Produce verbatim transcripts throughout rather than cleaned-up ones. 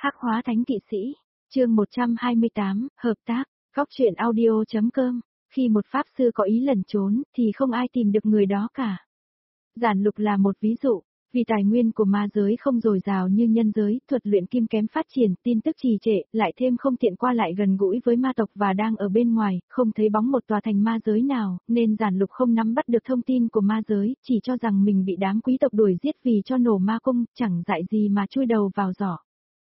Hắc hóa thánh kỵ sĩ, chương một trăm hai mươi tám, hợp tác, góc truyện audio.com, khi một pháp sư có ý lẩn trốn thì không ai tìm được người đó cả. Giản Lục là một ví dụ, vì tài nguyên của ma giới không dồi dào như nhân giới, thuật luyện kim kém phát triển, tin tức trì trệ, lại thêm không tiện qua lại gần gũi với ma tộc và đang ở bên ngoài, không thấy bóng một tòa thành ma giới nào, nên Giản Lục không nắm bắt được thông tin của ma giới, chỉ cho rằng mình bị đám quý tộc đuổi giết vì cho nổ ma cung, chẳng dại gì mà chui đầu vào giỏ.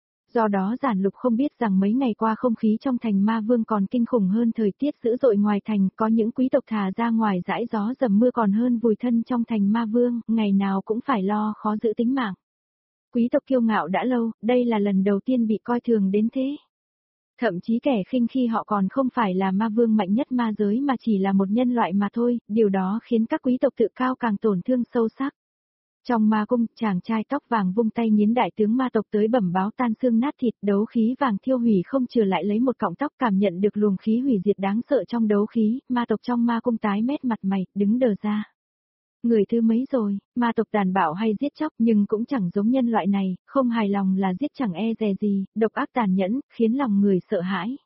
Do đó Giản Lục không biết rằng mấy ngày qua không khí trong thành ma vương còn kinh khủng hơn thời tiết dữ dội ngoài thành, có những quý tộc thà ra ngoài dãi gió dầm mưa còn hơn vùi thân trong thành ma vương, ngày nào cũng phải lo khó giữ tính mạng. Quý tộc kiêu ngạo đã lâu, đây là lần đầu tiên bị coi thường đến thế. Thậm chí kẻ khinh khi họ còn không phải là ma vương mạnh nhất ma giới mà chỉ là một nhân loại mà thôi, điều đó khiến các quý tộc tự cao càng tổn thương sâu sắc. Trong ma cung, chàng trai tóc vàng vung tay nghiến đại tướng ma tộc tới bẩm báo tan xương nát thịt, đấu khí vàng thiêu hủy không chừa lại lấy một cọng tóc, cảm nhận được luồng khí hủy diệt đáng sợ trong đấu khí, ma tộc trong ma cung tái mét mặt mày, đứng đờ ra. Người thứ mấy rồi, ma tộc tàn bạo hay giết chóc nhưng cũng chẳng giống nhân loại này, không hài lòng là giết chẳng e dè gì, độc ác tàn nhẫn, khiến lòng người sợ hãi.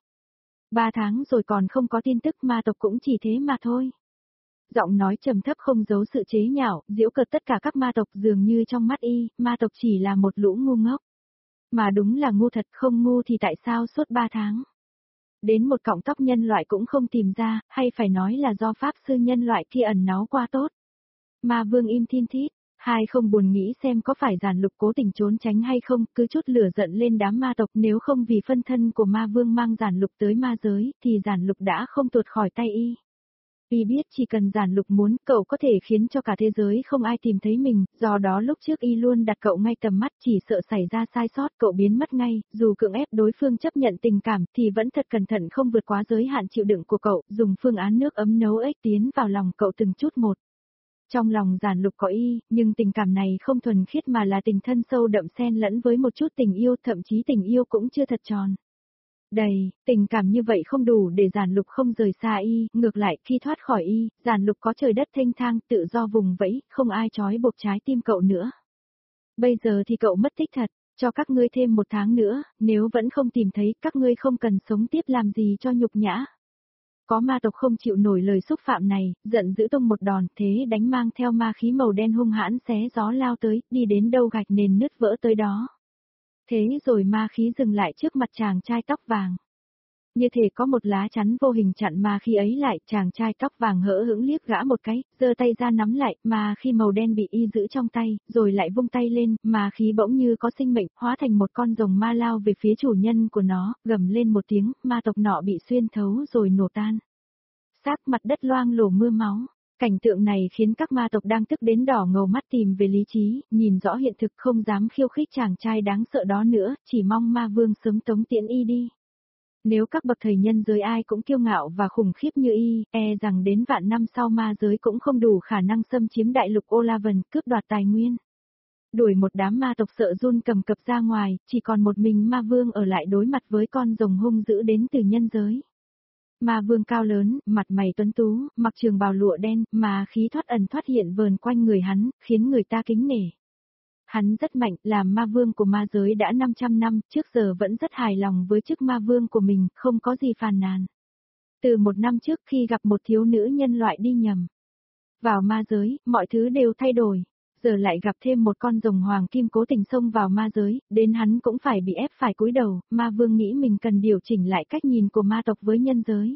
Ba tháng rồi còn không có tin tức, ma tộc cũng chỉ thế mà thôi. Giọng nói trầm thấp không giấu sự chế nhạo, giễu cợt tất cả các ma tộc, dường như trong mắt y, ma tộc chỉ là một lũ ngu ngốc. Mà đúng là ngu thật, không ngu thì tại sao suốt ba tháng. Đến một cọng tóc nhân loại cũng không tìm ra, hay phải nói là do pháp sư nhân loại kia ẩn náu qua tốt. Ma vương im thin thít, hai không buồn nghĩ xem có phải Giản Lục cố tình trốn tránh hay không, cứ chút lửa giận lên đám ma tộc, nếu không vì phân thân của ma vương mang Giản Lục tới ma giới, thì Giản Lục đã không tuột khỏi tay y. Y biết chỉ cần Giản Lục muốn, cậu có thể khiến cho cả thế giới không ai tìm thấy mình, do đó lúc trước y luôn đặt cậu ngay tầm mắt, chỉ sợ xảy ra sai sót cậu biến mất ngay, dù cưỡng ép đối phương chấp nhận tình cảm thì vẫn thật cẩn thận không vượt quá giới hạn chịu đựng của cậu, dùng phương án nước ấm nấu ếch tiến vào lòng cậu từng chút một. Trong lòng Giản Lục có y, nhưng tình cảm này không thuần khiết mà là tình thân sâu đậm xen lẫn với một chút tình yêu, thậm chí tình yêu cũng chưa thật tròn. Đầy, tình cảm như vậy không đủ để Giản Lục không rời xa y, ngược lại khi thoát khỏi y, Giản Lục có trời đất thênh thang tự do vùng vẫy, không ai trói buộc trái tim cậu nữa. Bây giờ thì cậu mất tích thật, cho các ngươi thêm một tháng nữa, nếu vẫn không tìm thấy các ngươi không cần sống tiếp làm gì cho nhục nhã. Có ma tộc không chịu nổi lời xúc phạm này, giận dữ tung một đòn thế đánh mang theo ma khí màu đen hung hãn xé gió lao tới, đi đến đâu gạch nền nứt vỡ tới đó. Thế rồi ma khí dừng lại trước mặt chàng trai tóc vàng. Như thể có một lá chắn vô hình chặn ma khí ấy lại, chàng trai tóc vàng hỡ hững liếc gã một cái, giơ tay ra nắm lại, ma khí màu đen bị y giữ trong tay, rồi lại vung tay lên, ma khí bỗng như có sinh mệnh, hóa thành một con rồng ma lao về phía chủ nhân của nó, gầm lên một tiếng, ma tộc nọ bị xuyên thấu rồi nổ tan. Xác mặt đất loang lổ mưa máu. Cảnh tượng này khiến các ma tộc đang tức đến đỏ ngầu mắt tìm về lý trí, nhìn rõ hiện thực không dám khiêu khích chàng trai đáng sợ đó nữa, chỉ mong ma vương sớm tống tiễn y đi. Nếu các bậc thầy nhân giới ai cũng kiêu ngạo và khủng khiếp như y, e rằng đến vạn năm sau ma giới cũng không đủ khả năng xâm chiếm đại lục Olavan, cướp đoạt tài nguyên. Đuổi một đám ma tộc sợ run cầm cập ra ngoài, chỉ còn một mình ma vương ở lại đối mặt với con rồng hung dữ đến từ nhân giới. Ma vương cao lớn, mặt mày tuấn tú, mặc trường bào lụa đen, mà khí thoát ẩn thoát hiện vờn quanh người hắn, khiến người ta kính nể. Hắn rất mạnh, làm ma vương của ma giới đã năm trăm năm, trước giờ vẫn rất hài lòng với chức ma vương của mình, không có gì phàn nàn. Từ một năm trước khi gặp một thiếu nữ nhân loại đi nhầm vào ma giới, mọi thứ đều thay đổi. Giờ lại gặp thêm một con rồng hoàng kim cố tình xông vào ma giới, đến hắn cũng phải bị ép phải cúi đầu, ma vương nghĩ mình cần điều chỉnh lại cách nhìn của ma tộc với nhân giới.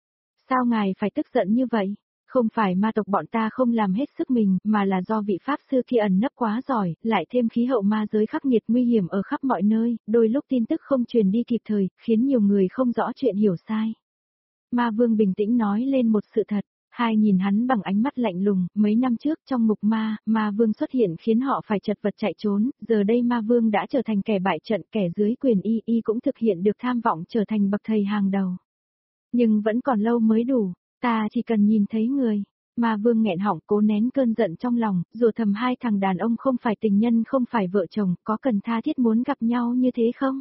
Sao ngài phải tức giận như vậy? Không phải ma tộc bọn ta không làm hết sức mình, mà là do vị pháp sư kia ẩn nấp quá giỏi, lại thêm khí hậu ma giới khắc nghiệt nguy hiểm ở khắp mọi nơi, đôi lúc tin tức không truyền đi kịp thời, khiến nhiều người không rõ chuyện hiểu sai. Ma vương bình tĩnh nói lên một sự thật. Hai nhìn hắn bằng ánh mắt lạnh lùng, mấy năm trước trong ngục ma, ma vương xuất hiện khiến họ phải chật vật chạy trốn, giờ đây ma vương đã trở thành kẻ bại trận, kẻ dưới quyền y, y cũng thực hiện được tham vọng trở thành bậc thầy hàng đầu. Nhưng vẫn còn lâu mới đủ, ta chỉ cần nhìn thấy người. Ma vương nghẹn họng cố nén cơn giận trong lòng, rủa thầm hai thằng đàn ông không phải tình nhân không phải vợ chồng, có cần tha thiết muốn gặp nhau như thế không?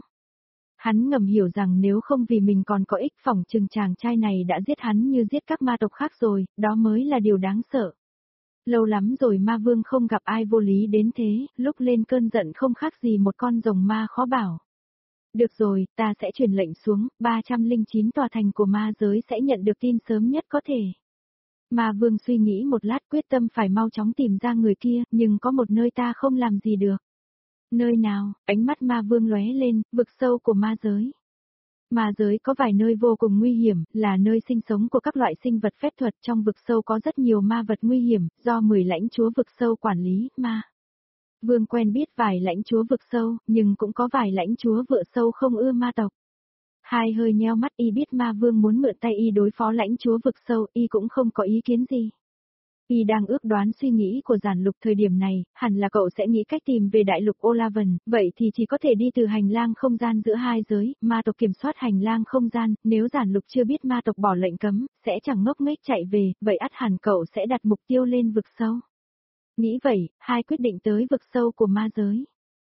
Hắn ngầm hiểu rằng nếu không vì mình còn có ích phỏng chừng chàng trai này đã giết hắn như giết các ma tộc khác rồi, đó mới là điều đáng sợ. Lâu lắm rồi ma vương không gặp ai vô lý đến thế, lúc lên cơn giận không khác gì một con rồng ma khó bảo. Được rồi, ta sẽ truyền lệnh xuống, ba trăm lẻ chín tòa thành của ma giới sẽ nhận được tin sớm nhất có thể. Ma vương suy nghĩ một lát quyết tâm phải mau chóng tìm ra người kia, nhưng có một nơi ta không làm gì được. Nơi nào? Ánh mắt ma vương lóe lên, vực sâu của ma giới. Ma giới có vài nơi vô cùng nguy hiểm, là nơi sinh sống của các loại sinh vật phép thuật. Trong vực sâu có rất nhiều ma vật nguy hiểm, do mười lãnh chúa vực sâu quản lý, ma. Vương quen biết vài lãnh chúa vực sâu, nhưng cũng có vài lãnh chúa vựa sâu không ưa ma tộc. Hai hơi nheo mắt, y biết ma vương muốn mượn tay y đối phó lãnh chúa vực sâu, y cũng không có ý kiến gì. Y đang ước đoán suy nghĩ của Giản Lục thời điểm này, hẳn là cậu sẽ nghĩ cách tìm về đại lục Olavan, vậy thì chỉ có thể đi từ hành lang không gian giữa hai giới, ma tộc kiểm soát hành lang không gian, nếu Giản Lục chưa biết ma tộc bỏ lệnh cấm, sẽ chẳng ngốc nghếch chạy về, vậy ắt hẳn cậu sẽ đặt mục tiêu lên vực sâu. Nghĩ vậy, hai quyết định tới vực sâu của ma giới.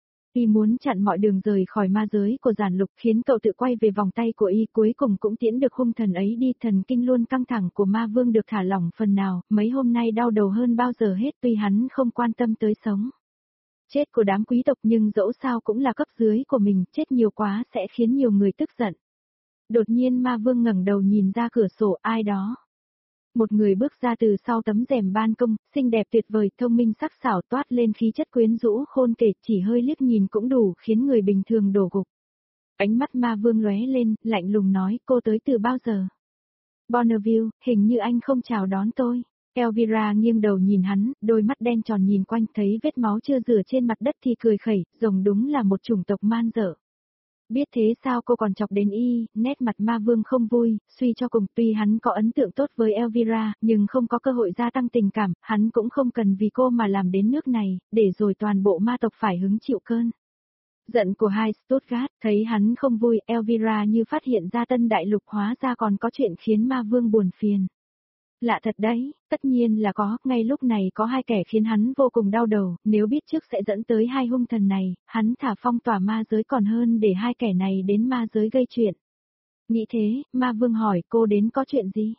Y muốn chặn mọi đường rời khỏi ma giới của Giản Lục khiến cậu tự quay về vòng tay của y, cuối cùng cũng tiễn được hung thần ấy đi. Thần kinh luôn căng thẳng của ma vương được thả lỏng phần nào, mấy hôm nay đau đầu hơn bao giờ hết, tuy hắn không quan tâm tới sống chết của đám quý tộc nhưng dẫu sao cũng là cấp dưới của mình, chết nhiều quá sẽ khiến nhiều người tức giận. Đột nhiên ma vương ngẩng đầu nhìn ra cửa sổ, ai đó. Một người bước ra từ sau tấm rèm ban công, xinh đẹp tuyệt vời, thông minh sắc sảo, toát lên khí chất quyến rũ khôn kể, chỉ hơi liếc nhìn cũng đủ khiến người bình thường đổ gục. Ánh mắt ma vương lóe lên, lạnh lùng nói, cô tới từ bao giờ? Bonneville, hình như anh không chào đón tôi. Elvira nghiêng đầu nhìn hắn, đôi mắt đen tròn nhìn quanh, thấy vết máu chưa rửa trên mặt đất thì cười khẩy, rồng đúng là một chủng tộc man dợ. Biết thế sao cô còn chọc đến y, nét mặt ma vương không vui, suy cho cùng tuy hắn có ấn tượng tốt với Elvira, nhưng không có cơ hội gia tăng tình cảm, hắn cũng không cần vì cô mà làm đến nước này, để rồi toàn bộ ma tộc phải hứng chịu cơn giận của hai Stuttgart. Thấy hắn không vui, Elvira như phát hiện ra tân đại lục hóa ra còn có chuyện khiến ma vương buồn phiền. Lạ thật đấy, tất nhiên là có, ngay lúc này có hai kẻ khiến hắn vô cùng đau đầu, nếu biết trước sẽ dẫn tới hai hung thần này, hắn thả phong tỏa ma giới còn hơn để hai kẻ này đến ma giới gây chuyện. Nghĩ thế, ma vương hỏi cô đến có chuyện gì?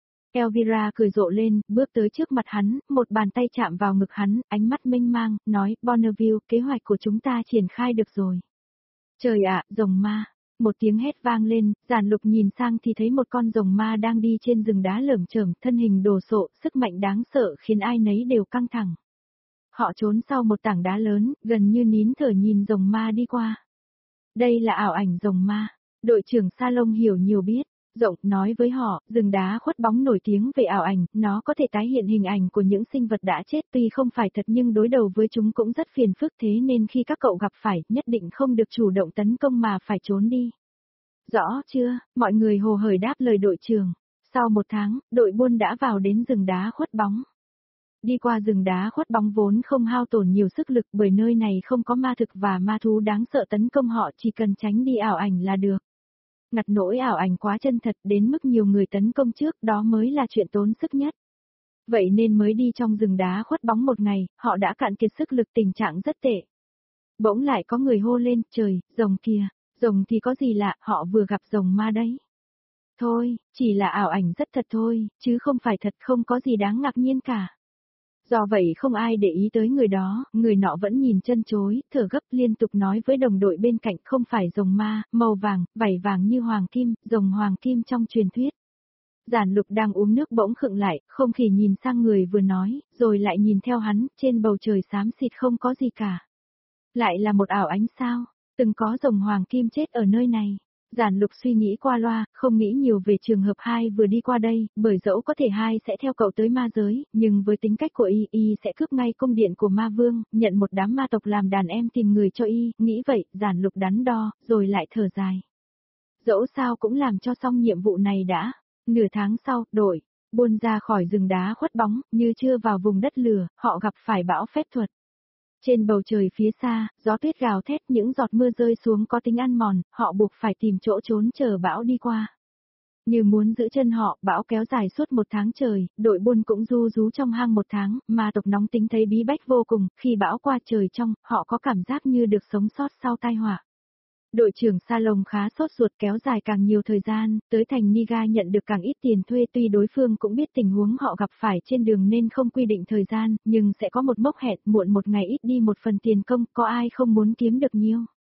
Elvira cười rộ lên, bước tới trước mặt hắn, một bàn tay chạm vào ngực hắn, ánh mắt mênh mang, nói, Bonneville, kế hoạch của chúng ta triển khai được rồi. Trời ạ, rồng ma. Một tiếng hét vang lên, Giản Lục nhìn sang thì thấy một con rồng ma đang đi trên rừng đá lởm chởm, thân hình đồ sộ, sức mạnh đáng sợ khiến ai nấy đều căng thẳng. Họ trốn sau một tảng đá lớn, gần như nín thở nhìn rồng ma đi qua. Đây là ảo ảnh rồng ma. Đội trưởng Salom hiểu nhiều biết. Rộng nói với họ, rừng đá khuất bóng nổi tiếng về ảo ảnh, nó có thể tái hiện hình ảnh của những sinh vật đã chết, tuy không phải thật nhưng đối đầu với chúng cũng rất phiền phức, thế nên khi các cậu gặp phải, nhất định không được chủ động tấn công mà phải trốn đi. Rõ chưa? Mọi người hồ hởi đáp lời đội trưởng. Sau một tháng, đội buôn đã vào đến rừng đá khuất bóng. Đi qua rừng đá khuất bóng vốn không hao tổn nhiều sức lực bởi nơi này không có ma thực và ma thú đáng sợ tấn công họ, chỉ cần tránh đi ảo ảnh là được. Ngặt nỗi ảo ảnh quá chân thật đến mức nhiều người tấn công trước, đó mới là chuyện tốn sức nhất. Vậy nên mới đi trong rừng đá khuất bóng một ngày, họ đã cạn kiệt sức lực, tình trạng rất tệ. Bỗng lại có người hô lên, trời, rồng kìa, rồng thì có gì lạ, họ vừa gặp rồng ma đấy. Thôi, chỉ là ảo ảnh rất thật thôi, chứ không phải thật, không có gì đáng ngạc nhiên cả. Do vậy không ai để ý tới người đó, người nọ vẫn nhìn chân chối, thở gấp liên tục nói với đồng đội bên cạnh, không phải rồng ma, màu vàng, vảy vàng như hoàng kim, rồng hoàng kim trong truyền thuyết. Giản Lục đang uống nước bỗng khựng lại, không khỉ nhìn sang người vừa nói, rồi lại nhìn theo hắn, trên bầu trời xám xịt không có gì cả. Lại là một ảo ánh sao, từng có rồng hoàng kim chết ở nơi này. Giản Lục suy nghĩ qua loa, không nghĩ nhiều về trường hợp hai vừa đi qua đây, bởi dẫu có thể hai sẽ theo cậu tới ma giới, nhưng với tính cách của y, y sẽ cướp ngay cung điện của ma vương, nhận một đám ma tộc làm đàn em tìm người cho y, nghĩ vậy, Giản Lục đắn đo, rồi lại thở dài. Dẫu sao cũng làm cho xong nhiệm vụ này đã. Nửa tháng sau, đội buôn ra khỏi rừng đá khuất bóng, như chưa vào vùng đất lửa, họ gặp phải bão phép thuật. Trên bầu trời phía xa, gió tuyết gào thét, những giọt mưa rơi xuống có tính ăn mòn, họ buộc phải tìm chỗ trốn chờ bão đi qua. Như muốn giữ chân họ, bão kéo dài suốt một tháng trời, đội buôn cũng du rú trong hang một tháng, mà tộc nóng tính thấy bí bách vô cùng, khi bão qua trời trong, họ có cảm giác như được sống sót sau tai họa. Đội trưởng Salom khá sốt ruột, kéo dài càng nhiều thời gian, tới thành Niga nhận được càng ít tiền thuê, tuy đối phương cũng biết tình huống họ gặp phải trên đường nên không quy định thời gian, nhưng sẽ có một mốc hẹn, muộn một ngày ít đi một phần tiền công, có ai không muốn kiếm được nhiều.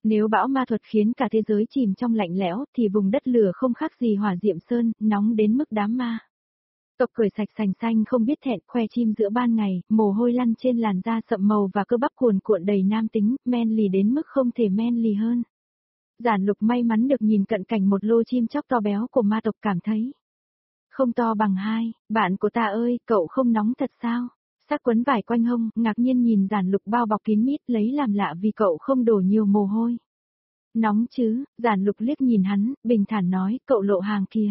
Nếu bão ma thuật khiến cả thế giới chìm trong lạnh lẽo thì vùng đất lửa không khác gì hỏa diệm sơn, nóng đến mức đám ma tộc cởi sạch sành xanh không biết thẹn, khoe chim giữa ban ngày, mồ hôi lăn trên làn da sậm màu và cơ bắp cuồn cuộn đầy nam tính, men lì đến mức không thể men lì hơn. Giản Lục may mắn được nhìn cận cảnh một lô chim chóc to béo của ma tộc, cảm thấy không to bằng hai, bạn của ta ơi, cậu không nóng thật sao? Sắc quấn vải quanh hông, ngạc nhiên nhìn Giản Lục bao bọc kín mít, lấy làm lạ vì cậu không đổ nhiều mồ hôi. Nóng chứ, Giản Lục liếc nhìn hắn, bình thản nói, cậu lộ hàng kìa.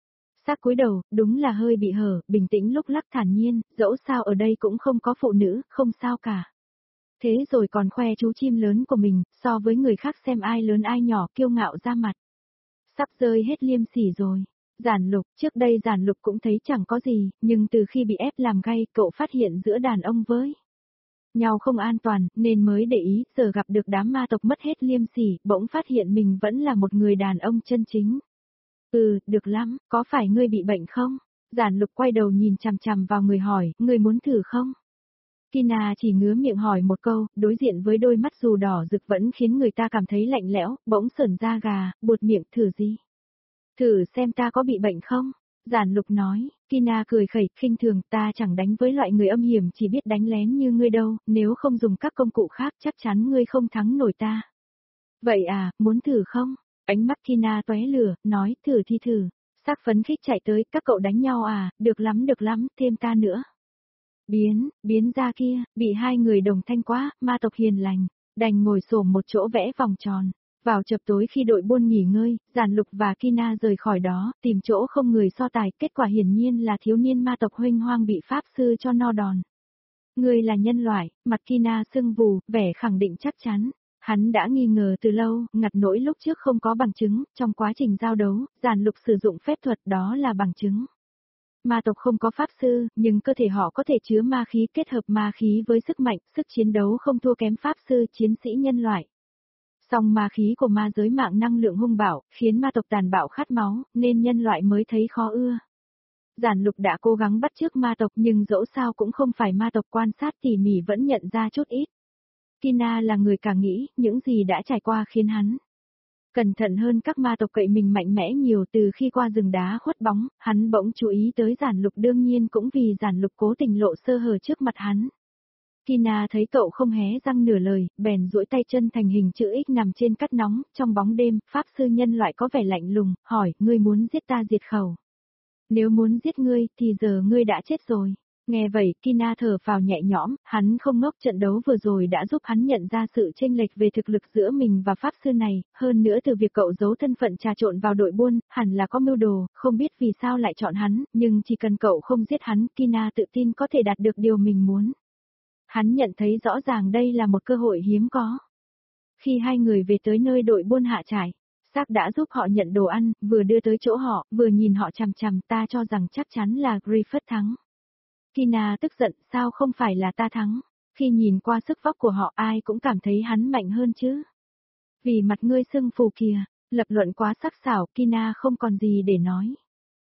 Sắc cúi đầu, đúng là hơi bị hở, bình tĩnh lúc lắc thản nhiên, dẫu sao ở đây cũng không có phụ nữ, không sao cả. Thế rồi còn khoe chú chim lớn của mình, so với người khác xem ai lớn ai nhỏ, kiêu ngạo ra mặt. Sắp rơi hết liêm sỉ rồi. Giản Lục, trước đây Giản Lục cũng thấy chẳng có gì, nhưng từ khi bị ép làm gay, cậu phát hiện giữa đàn ông với nhau không an toàn, nên mới để ý, giờ gặp được đám ma tộc mất hết liêm sỉ, bỗng phát hiện mình vẫn là một người đàn ông chân chính. Ừ, được lắm, có phải ngươi bị bệnh không? Giản Lục quay đầu nhìn chằm chằm vào người hỏi, ngươi muốn thử không? Kina chỉ ngứa miệng hỏi một câu, đối diện với đôi mắt dù đỏ rực vẫn khiến người ta cảm thấy lạnh lẽo, bỗng sởn da gà, buột miệng, thử gì? Thử xem ta có bị bệnh không? Giản Lục nói, Kina cười khẩy, khinh thường, ta chẳng đánh với loại người âm hiểm chỉ biết đánh lén như ngươi đâu, nếu không dùng các công cụ khác chắc chắn ngươi không thắng nổi ta. Vậy à, muốn thử không? Ánh mắt Kina tóe lửa, nói, thử thì thử. Sắc phấn khích chạy tới, các cậu đánh nhau à, được lắm được lắm, thêm ta nữa. Biến, biến ra kia, bị hai người đồng thanh quá, ma tộc hiền lành, đành ngồi xổm một chỗ vẽ vòng tròn. Vào chập tối khi đội buôn nghỉ ngơi, Giản Lục và Kina rời khỏi đó, tìm chỗ không người so tài, kết quả hiển nhiên là thiếu niên ma tộc huênh hoang bị pháp sư cho no đòn. Ngươi là nhân loại, mặt Kina sưng vù, vẻ khẳng định chắc chắn. Hắn đã nghi ngờ từ lâu, ngặt nỗi lúc trước không có bằng chứng, trong quá trình giao đấu, Giản Lục sử dụng phép thuật đó là bằng chứng. Ma tộc không có pháp sư, nhưng cơ thể họ có thể chứa ma khí, kết hợp ma khí với sức mạnh, sức chiến đấu không thua kém pháp sư, chiến sĩ nhân loại. Song ma khí của ma giới mạng năng lượng hung bạo, khiến ma tộc tàn bạo khát máu, nên nhân loại mới thấy khó ưa. Giản Lục đã cố gắng bắt chước ma tộc nhưng dẫu sao cũng không phải ma tộc, quan sát tỉ mỉ vẫn nhận ra chút ít. Kina là người càng nghĩ, những gì đã trải qua khiến hắn cẩn thận hơn các ma tộc, cậy mình mạnh mẽ nhiều. Từ khi qua rừng đá khuất bóng, hắn bỗng chú ý tới Giản Lục, đương nhiên cũng vì Giản Lục cố tình lộ sơ hở trước mặt hắn. Kina thấy cậu không hé răng nửa lời, bèn duỗi tay chân thành hình chữ X nằm trên cát nóng, trong bóng đêm, pháp sư nhân loại có vẻ lạnh lùng, hỏi, ngươi muốn giết ta diệt khẩu? Nếu muốn giết ngươi, thì giờ ngươi đã chết rồi. Nghe vậy, Kina thở phào nhẹ nhõm, hắn không ngốc, trận đấu vừa rồi đã giúp hắn nhận ra sự chênh lệch về thực lực giữa mình và pháp sư này, hơn nữa từ việc cậu giấu thân phận trà trộn vào đội buôn, hẳn là có mưu đồ, không biết vì sao lại chọn hắn, nhưng chỉ cần cậu không giết hắn, Kina tự tin có thể đạt được điều mình muốn. Hắn nhận thấy rõ ràng đây là một cơ hội hiếm có. Khi hai người về tới nơi đội buôn hạ trại, Sắc đã giúp họ nhận đồ ăn, vừa đưa tới chỗ họ, vừa nhìn họ chằm chằm, ta cho rằng chắc chắn là Griffith thắng. Kina tức giận, sao không phải là ta thắng? Khi nhìn qua sức vóc của họ ai cũng cảm thấy hắn mạnh hơn chứ. Vì mặt ngươi sưng phù kìa, lập luận quá sắc sảo, Kina không còn gì để nói.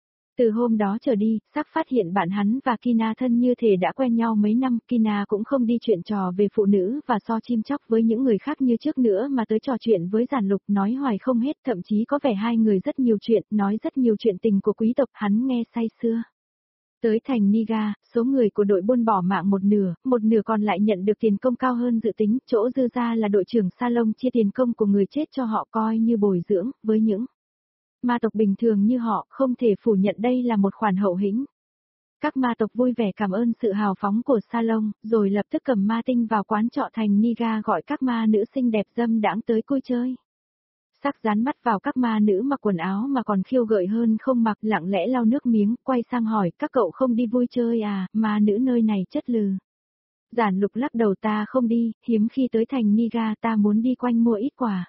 Từ hôm đó trở đi, Sắc phát hiện bạn hắn và Kina thân như thể đã quen nhau mấy năm, Kina cũng không đi chuyện trò về phụ nữ và so chim chóc với những người khác như trước nữa mà tới trò chuyện với Giản Lục, nói hoài không hết, thậm chí có vẻ hai người rất nhiều chuyện, nói rất nhiều chuyện tình của quý tộc, hắn nghe say sưa. Tới thành Niga, số người của đội buôn bỏ mạng một nửa, một nửa còn lại nhận được tiền công cao hơn dự tính, chỗ dư ra là đội trưởng Salon chia tiền công của người chết cho họ coi như bồi dưỡng, với những ma tộc bình thường như họ, không thể phủ nhận đây là một khoản hậu hĩnh. Các ma tộc vui vẻ cảm ơn sự hào phóng của Salon, rồi lập tức cầm ma tinh vào quán trọ thành Niga gọi các ma nữ xinh đẹp dâm đãng tới côi chơi. Sắc dán mắt vào các ma nữ mặc quần áo mà còn khiêu gợi hơn không mặc, lặng lẽ lau nước miếng, quay sang hỏi, các cậu không đi vui chơi à, ma nữ nơi này chất lừ. Giản Lục lắc đầu, ta không đi, hiếm khi tới thành Niga, ta muốn đi quanh mua ít quà.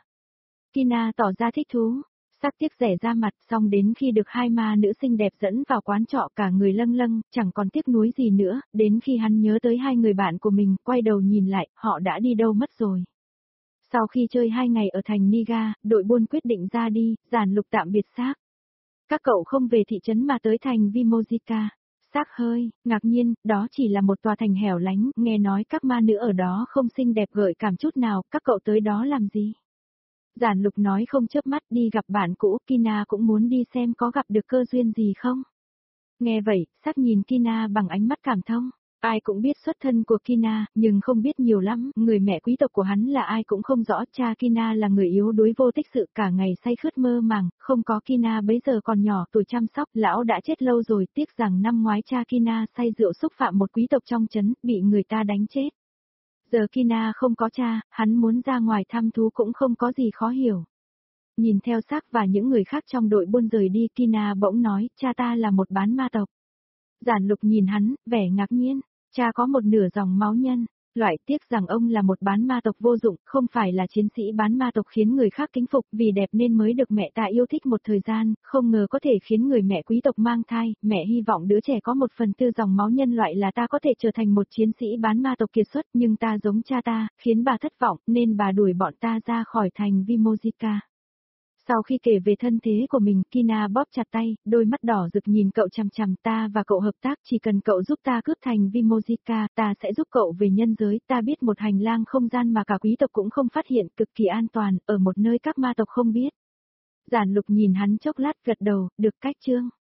Kina tỏ ra thích thú. Sắc tiếc rẻ ra mặt, xong đến khi được hai ma nữ xinh đẹp dẫn vào quán trọ cả người lâng lâng, chẳng còn tiếc nuối gì nữa, đến khi hắn nhớ tới hai người bạn của mình, quay đầu nhìn lại, họ đã đi đâu mất rồi. Sau khi chơi hai ngày ở thành Niga, đội buôn quyết định ra đi, Giản Lục tạm biệt Sắc. Các cậu không về thị trấn mà tới thành Vimojica. Sắc hơi, ngạc nhiên, đó chỉ là một tòa thành hẻo lánh, nghe nói các ma nữ ở đó không xinh đẹp gợi cảm chút nào, các cậu tới đó làm gì? Giản Lục nói không chớp mắt đi gặp bạn cũ, Kina cũng muốn đi xem có gặp được cơ duyên gì không. Nghe vậy, sắc nhìn Kina bằng ánh mắt cảm thông. Ai cũng biết xuất thân của Kina, nhưng không biết nhiều lắm, người mẹ quý tộc của hắn là ai cũng không rõ, cha Kina là người yếu đuối vô tích sự cả ngày say khướt mơ màng, không có Kina bấy giờ còn nhỏ tuổi chăm sóc, lão đã chết lâu rồi, tiếc rằng năm ngoái cha Kina say rượu xúc phạm một quý tộc trong trấn, bị người ta đánh chết. Giờ Kina không có cha, hắn muốn ra ngoài thăm thú cũng không có gì khó hiểu. Nhìn theo xác và những người khác trong đội buôn rời đi, Kina bỗng nói, cha ta là một bán ma tộc. Giản Lục nhìn hắn, vẻ ngạc nhiên, cha có một nửa dòng máu nhân, loại tiếc rằng ông là một bán ma tộc vô dụng, không phải là chiến sĩ bán ma tộc khiến người khác kính phục vì đẹp nên mới được mẹ ta yêu thích một thời gian, không ngờ có thể khiến người mẹ quý tộc mang thai, mẹ hy vọng đứa trẻ có một phần tư dòng máu nhân loại là ta có thể trở thành một chiến sĩ bán ma tộc kiệt xuất, nhưng ta giống cha ta, khiến bà thất vọng, nên bà đuổi bọn ta ra khỏi thành Vimojica. Sau khi kể về thân thế của mình, Kina bóp chặt tay, đôi mắt đỏ rực nhìn cậu chằm chằm, ta và cậu hợp tác, chỉ cần cậu giúp ta cướp thành Vimojica, ta sẽ giúp cậu về nhân giới, ta biết một hành lang không gian mà cả quý tộc cũng không phát hiện, cực kỳ an toàn, ở một nơi các ma tộc không biết. Giản Lục nhìn hắn chốc lát gật đầu, được cách chương.